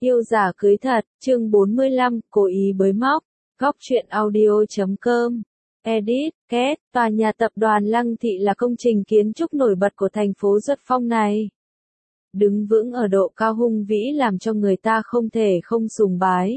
Yêu giả cưới thật, chương 45, cố ý bới móc. Góc truyện audio.com. Edit, Kết, tòa nhà tập đoàn Lăng Thị là công trình kiến trúc nổi bật của thành phố Duật Phong này. Đứng vững ở độ cao hùng vĩ làm cho người ta không thể không sùng bái.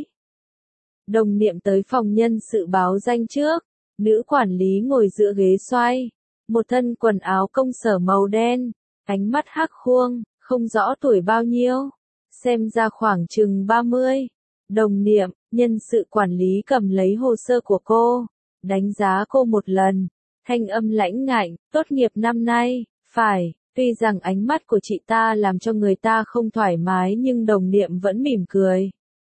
Đồng Niệm tới phòng nhân sự báo danh trước, nữ quản lý ngồi giữa ghế xoay, một thân quần áo công sở màu đen, ánh mắt hắc khuông, không rõ tuổi bao nhiêu, xem ra khoảng chừng 30. Đồng Niệm, nhân sự quản lý cầm lấy hồ sơ của cô, đánh giá cô một lần, thanh âm lãnh ngạnh, tốt nghiệp năm nay, phải. Tuy rằng ánh mắt của chị ta làm cho người ta không thoải mái nhưng Đồng Niệm vẫn mỉm cười.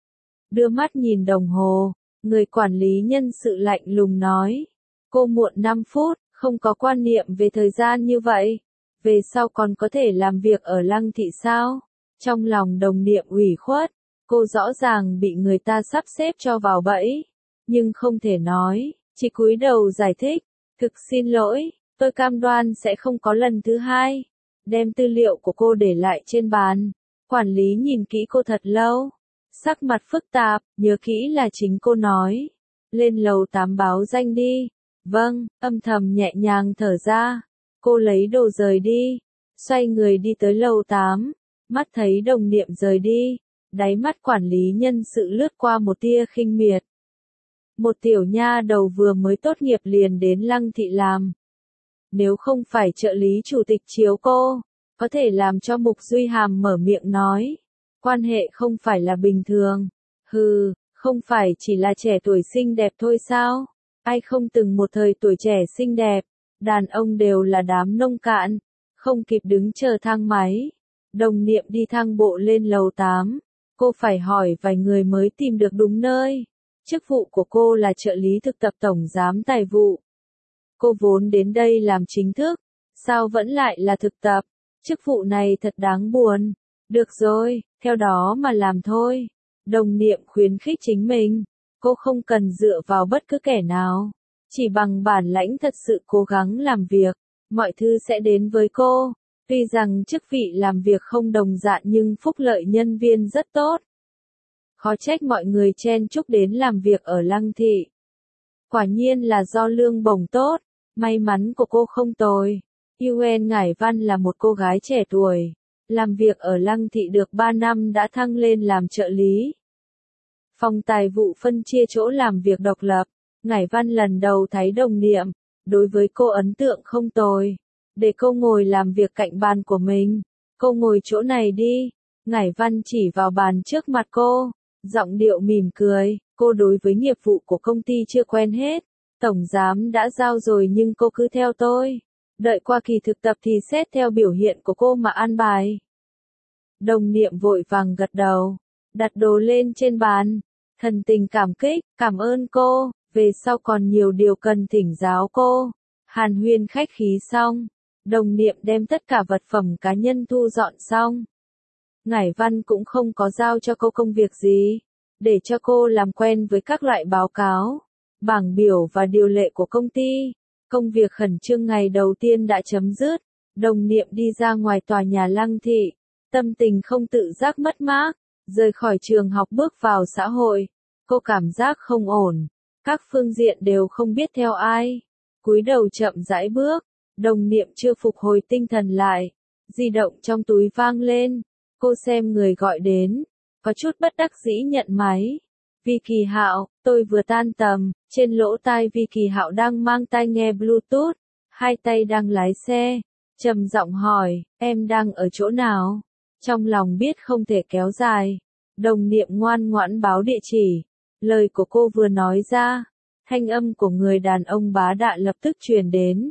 Đưa mắt nhìn đồng hồ, người quản lý nhân sự lạnh lùng nói. Cô muộn 5 phút, không có quan niệm về thời gian như vậy. Về sau còn có thể làm việc ở Lăng Thị sao? Trong lòng Đồng Niệm ủy khuất, cô rõ ràng bị người ta sắp xếp cho vào bẫy. Nhưng không thể nói, chỉ cúi đầu giải thích. Thực xin lỗi. Tôi cam đoan sẽ không có lần thứ hai. Đem tư liệu của cô để lại trên bàn. Quản lý nhìn kỹ cô thật lâu. Sắc mặt phức tạp, nhớ kỹ là chính cô nói. Lên lầu 8 báo danh đi. Vâng, âm thầm nhẹ nhàng thở ra. Cô lấy đồ rời đi. Xoay người đi tới lầu 8. Mắt thấy Đồng Niệm rời đi. Đáy mắt quản lý nhân sự lướt qua một tia khinh miệt. Một tiểu nha đầu vừa mới tốt nghiệp liền đến Lăng Thị làm. Nếu không phải trợ lý chủ tịch chiếu cô, có thể làm cho Mục Duy Hàm mở miệng nói. Quan hệ không phải là bình thường. Hừ, không phải chỉ là trẻ tuổi xinh đẹp thôi sao? Ai không từng một thời tuổi trẻ xinh đẹp? Đàn ông đều là đám nông cạn. Không kịp đứng chờ thang máy. Đồng Niệm đi thang bộ lên lầu 8. Cô phải hỏi vài người mới tìm được đúng nơi. Chức vụ của cô là trợ lý thực tập tổng giám tài vụ. Cô vốn đến đây làm chính thức, sao vẫn lại là thực tập? Chức vụ này thật đáng buồn. Được rồi, theo đó mà làm thôi. Đồng Niệm khuyến khích chính mình. Cô không cần dựa vào bất cứ kẻ nào. Chỉ bằng bản lãnh thật sự cố gắng làm việc, mọi thứ sẽ đến với cô. Tuy rằng chức vị làm việc không đồng dạng nhưng phúc lợi nhân viên rất tốt. Khó trách mọi người chen chúc đến làm việc ở Lăng Thị. Quả nhiên là do lương bổng tốt. May mắn của cô không tồi. Yuen Ngải Văn là một cô gái trẻ tuổi. Làm việc ở Lăng Thị được 3 năm đã thăng lên làm trợ lý. Phòng tài vụ phân chia chỗ làm việc độc lập. Ngải Văn lần đầu thấy Đồng Niệm. Đối với cô ấn tượng không tồi. Để cô ngồi làm việc cạnh bàn của mình. Cô ngồi chỗ này đi. Ngải Văn chỉ vào bàn trước mặt cô. Giọng điệu mỉm cười. Cô đối với nghiệp vụ của công ty chưa quen hết. Tổng giám đã giao rồi nhưng cô cứ theo tôi. Đợi qua kỳ thực tập thì xét theo biểu hiện của cô mà an bài. Đồng Niệm vội vàng gật đầu. Đặt đồ lên trên bàn. Thần tình cảm kích, cảm ơn cô. Về sau còn nhiều điều cần thỉnh giáo cô. Hàn huyên khách khí xong. Đồng Niệm đem tất cả vật phẩm cá nhân thu dọn xong. Ngải Văn cũng không có giao cho cô công việc gì. Để cho cô làm quen với các loại báo cáo, bảng biểu và điều lệ của công ty. Công việc khẩn trương ngày đầu tiên đã chấm dứt. Đồng Niệm đi ra ngoài tòa nhà Lăng Thị. Tâm tình không tự giác mất mát. Rời khỏi trường học bước vào xã hội. Cô cảm giác không ổn. Các phương diện đều không biết theo ai. Cúi đầu chậm rãi bước. Đồng Niệm chưa phục hồi tinh thần lại. Di động trong túi vang lên. Cô xem người gọi đến. Có chút bất đắc dĩ nhận máy. Vi Kỳ Hạo, tôi vừa tan tầm. Trên lỗ tai Vi Kỳ Hạo đang mang tai nghe Bluetooth. Hai tay đang lái xe. Trầm giọng hỏi, em đang ở chỗ nào? Trong lòng biết không thể kéo dài. Đồng Niệm ngoan ngoãn báo địa chỉ. Lời của cô vừa nói ra. Thanh âm của người đàn ông bá đạo lập tức truyền đến.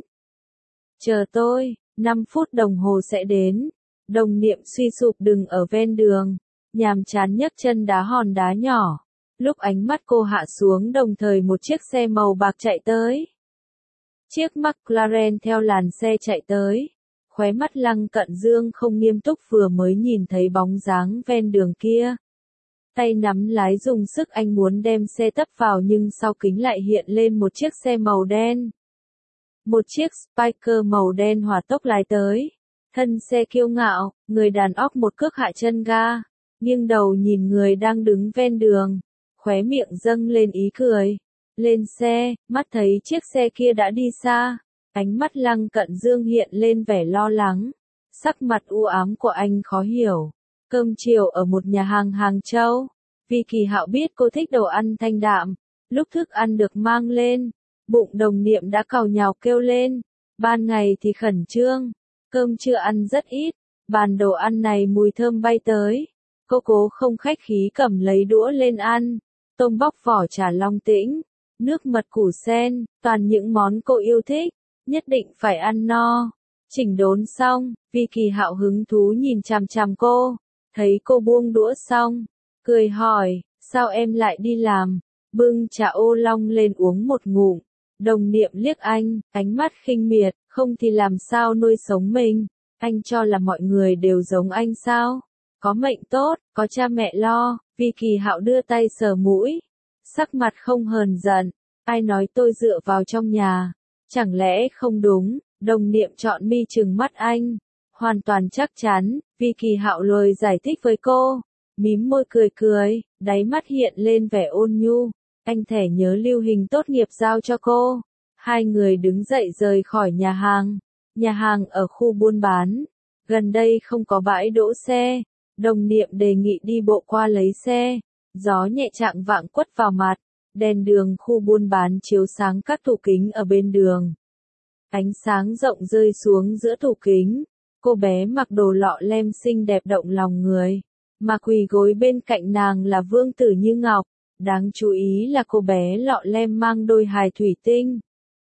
Chờ tôi, 5 phút đồng hồ sẽ đến. Đồng Niệm suy sụp đứng ở ven đường. Nhàm chán nhấc chân đá hòn đá nhỏ. Lúc ánh mắt cô hạ xuống đồng thời một chiếc xe màu bạc chạy tới. Chiếc McLaren theo làn xe chạy tới. Khóe mắt Lăng Cận Dương không nghiêm túc vừa mới nhìn thấy bóng dáng ven đường kia. Tay nắm lái dùng sức anh muốn đem xe tấp vào nhưng sau kính lại hiện lên một chiếc xe màu đen. Một chiếc Spiker màu đen hỏa tốc lái tới. Thân xe kiêu ngạo, người đàn óc một cước hạ chân ga. nghiêng đầu nhìn người đang đứng ven đường, khóe miệng dâng lên ý cười. Lên xe, mắt thấy chiếc xe kia đã đi xa, ánh mắt Lăng Cận Dương hiện lên vẻ lo lắng, sắc mặt u ám của anh khó hiểu. Cơm chiều ở một nhà hàng Hàng Châu, Vi Kỳ Hạo biết cô thích đồ ăn thanh đạm, lúc thức ăn được mang lên, bụng Đồng Niệm đã càu nhàu kêu lên, ban ngày thì khẩn trương, cơm trưa ăn rất ít, bàn đồ ăn này mùi thơm bay tới, cô cố không khách khí cầm lấy đũa lên ăn, tôm bóc vỏ chả long tĩnh, nước mật củ sen, toàn những món cô yêu thích, nhất định phải ăn no. Chỉnh đốn xong, Vi Kỳ Hạo hứng thú nhìn chằm chằm cô, thấy cô buông đũa xong, cười hỏi, sao em lại đi làm, bưng trà ô long lên uống một ngụm. Đồng Niệm liếc anh, ánh mắt khinh miệt, không thì làm sao nuôi sống mình, anh cho là mọi người đều giống anh sao, có mệnh tốt, có cha mẹ lo. Vi Kỳ Hạo đưa tay sờ mũi, sắc mặt không hờn giận, ai nói tôi dựa vào trong nhà, chẳng lẽ không đúng. Đồng Niệm trọn mi trừng mắt anh, hoàn toàn chắc chắn. Vi Kỳ Hạo lời giải thích với cô, mím môi cười cười, đáy mắt hiện lên vẻ ôn nhu, anh thẻ nhớ lưu hình tốt nghiệp giao cho cô. Hai người đứng dậy rời khỏi nhà hàng ở khu buôn bán, gần đây không có bãi đỗ xe, Đồng Niệm đề nghị đi bộ qua lấy xe, gió nhẹ chạng vạng quất vào mặt, đèn đường khu buôn bán chiếu sáng các tủ kính ở bên đường. Ánh sáng rộng rơi xuống giữa tủ kính, cô bé mặc đồ lọ lem xinh đẹp động lòng người, mà quỳ gối bên cạnh nàng là vương tử như ngọc, đáng chú ý là cô bé lọ lem mang đôi hài thủy tinh.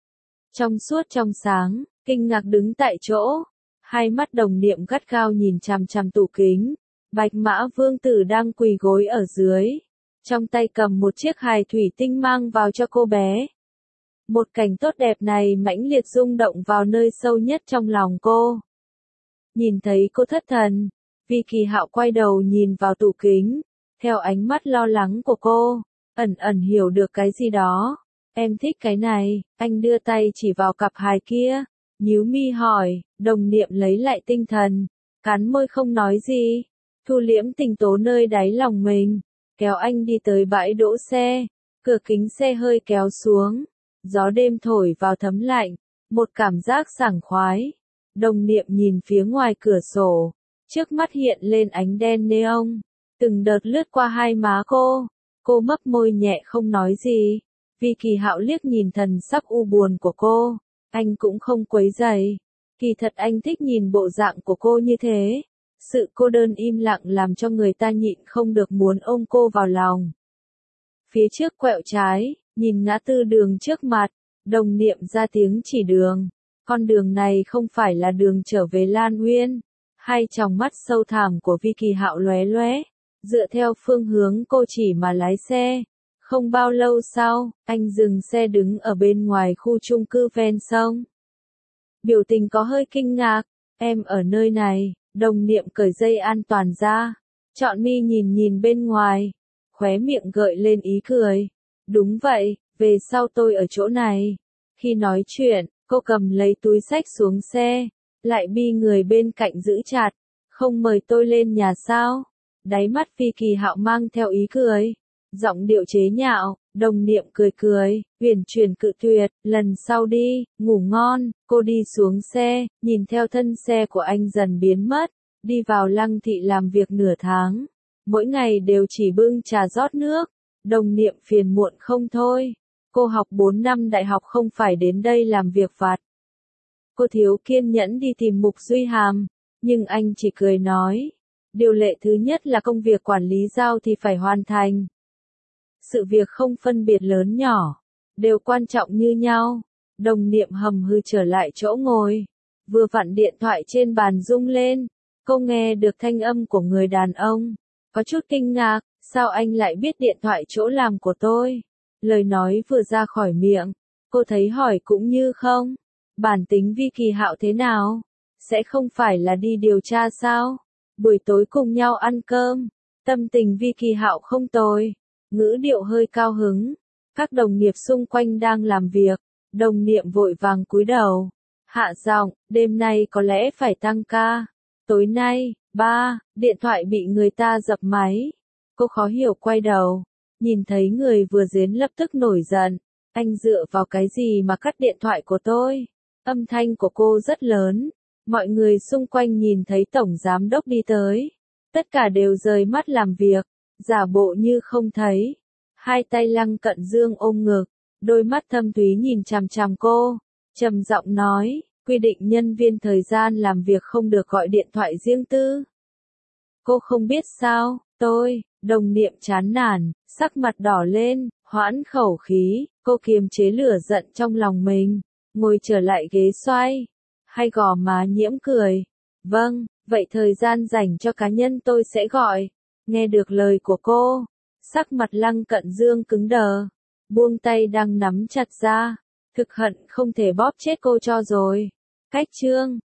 Trong suốt trong sáng, kinh ngạc đứng tại chỗ, hai mắt Đồng Niệm gắt gao nhìn chằm chằm tủ kính, bạch mã vương tử đang quỳ gối ở dưới, trong tay cầm một chiếc hài thủy tinh mang vào cho cô bé. Một cảnh tốt đẹp này mãnh liệt rung động vào nơi sâu nhất trong lòng cô. Nhìn thấy cô thất thần, Vi Kỳ Hạo quay đầu nhìn vào tủ kính, theo ánh mắt lo lắng của cô, ẩn ẩn hiểu được cái gì đó. Em thích cái này, anh đưa tay chỉ vào cặp hài kia, nhíu mi hỏi. Đồng Niệm lấy lại tinh thần, cắn môi không nói gì, thu liễm tình tố nơi đáy lòng mình, kéo anh đi tới bãi đỗ xe, cửa kính xe hơi kéo xuống. Gió đêm thổi vào thấm lạnh, một cảm giác sảng khoái. Đồng Niệm nhìn phía ngoài cửa sổ, trước mắt hiện lên ánh đen neon, từng đợt lướt qua hai má cô mấp môi nhẹ không nói gì. Vi Kỳ Hạo liếc nhìn thần sắc u buồn của cô, anh cũng không quấy rầy. Kỳ thật anh thích nhìn bộ dạng của cô như thế, sự cô đơn im lặng làm cho người ta nhịn không được muốn ôm cô vào lòng. Phía trước quẹo trái, nhìn ngã tư đường trước mặt, Đồng Niệm ra tiếng chỉ đường. Con đường này không phải là đường trở về Lan Uyên. Hai tròng mắt sâu thẳm của Vi Kỳ Hạo lóe lóe, dựa theo phương hướng cô chỉ mà lái xe. Không bao lâu sau, anh dừng xe đứng ở bên ngoài khu chung cư ven sông. Biểu tình có hơi kinh ngạc, em ở nơi này. Đồng Niệm cởi dây an toàn ra, trọn mi nhìn nhìn bên ngoài, khóe miệng gợi lên ý cười. Đúng vậy, về sau tôi ở chỗ này. Khi nói chuyện, cô cầm lấy túi xách xuống xe, lại bi người bên cạnh giữ chặt. Không mời tôi lên nhà sao? Đáy mắt Vi Kỳ Hạo mang theo ý cười, giọng điệu chế nhạo. Đồng Niệm cười cười, uyển chuyển cự tuyệt, lần sau đi, ngủ ngon. Cô đi xuống xe, nhìn theo thân xe của anh dần biến mất, đi vào Lăng thị làm việc nửa tháng. Mỗi ngày đều chỉ bưng trà rót nước. Đồng Niệm phiền muộn không thôi. Cô học 4 năm đại học không phải đến đây làm việc vặt. Cô thiếu kiên nhẫn đi tìm Mục Duy Hàm, nhưng anh chỉ cười nói. Điều lệ thứ nhất là công việc quản lý giao thì phải hoàn thành. Sự việc không phân biệt lớn nhỏ, đều quan trọng như nhau. Đồng Niệm hầm hừ trở lại chỗ ngồi, vừa vặn điện thoại trên bàn rung lên, cô nghe được thanh âm của người đàn ông, có chút kinh ngạc, sao anh lại biết điện thoại chỗ làm của tôi? Lời nói vừa ra khỏi miệng, cô thấy hỏi cũng như không. Bản tính Vi Kỳ Hạo thế nào? Sẽ không phải là đi điều tra sao? Buổi tối cùng nhau ăn cơm, tâm tình Vi Kỳ Hạo không tồi, ngữ điệu hơi cao hứng. Các đồng nghiệp xung quanh đang làm việc, Đồng Niệm vội vàng cúi đầu, hạ giọng, đêm nay có lẽ phải tăng ca. Tối nay, ba, điện thoại bị người ta dập máy. Cô khó hiểu quay đầu, nhìn thấy người vừa đến lập tức nổi giận. Anh dựa vào cái gì mà cắt điện thoại của tôi? Âm thanh của cô rất lớn. Mọi người xung quanh nhìn thấy tổng giám đốc đi tới. Tất cả đều rời mắt làm việc, giả bộ như không thấy. Hai tay Lăng Cận Dương ôm ngực, đôi mắt thâm thúy nhìn chằm chằm cô, trầm giọng nói, quy định nhân viên thời gian làm việc không được gọi điện thoại riêng tư. Cô không biết sao, đồng niệm chán nản, sắc mặt đỏ lên, hoãn khẩu khí, cô kiềm chế lửa giận trong lòng mình, ngồi trở lại ghế xoay, hai gò má nhiễm cười. Vâng, vậy thời gian dành cho cá nhân tôi sẽ gọi. Nghe được lời của cô, sắc mặt Lăng Cận Dương cứng đờ, buông tay đang nắm chặt ra, thực hận không thể bóp chết cô cho rồi. Cách chương